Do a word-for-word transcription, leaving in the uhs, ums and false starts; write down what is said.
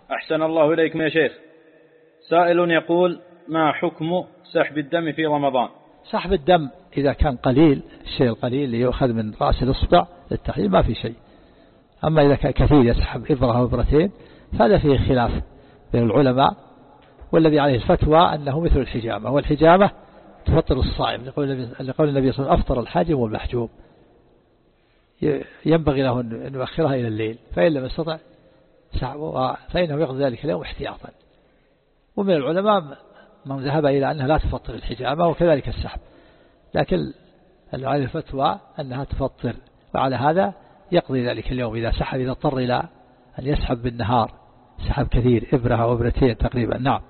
أحسن الله إليكم يا شيخ. سائل يقول: ما حكم سحب الدم في رمضان؟ سحب الدم إذا كان قليل، الشيء القليل اللي يؤخذ من رأس الإصبع للتحليل ما في شيء. أما إذا كان كثير يسحب إبرة وإبرتين فهذا فيه خلاف بين العلماء، والذي عليه الفتوى أنه مثل الحجامة، والحجامة تفطر الصائم لقول النبي صلى الله عليه وسلم: أفطر الحاجم والمحجوم، ينبغي له أن يؤخرها إلى الليل، فإن لم يستطع سحبه فإنه يقضي ذلك اليوم احتياطا. ومن العلماء من ذهب إلى أنها لا تفطر الحجامة وكذلك السحب، لكن على الفتوى أنها تفطر، وعلى هذا يقضي ذلك اليوم إذا سحب، إذا اضطر إلى أن يسحب بالنهار سحب كثير إبرة أو إبرتين تقريبا. نعم.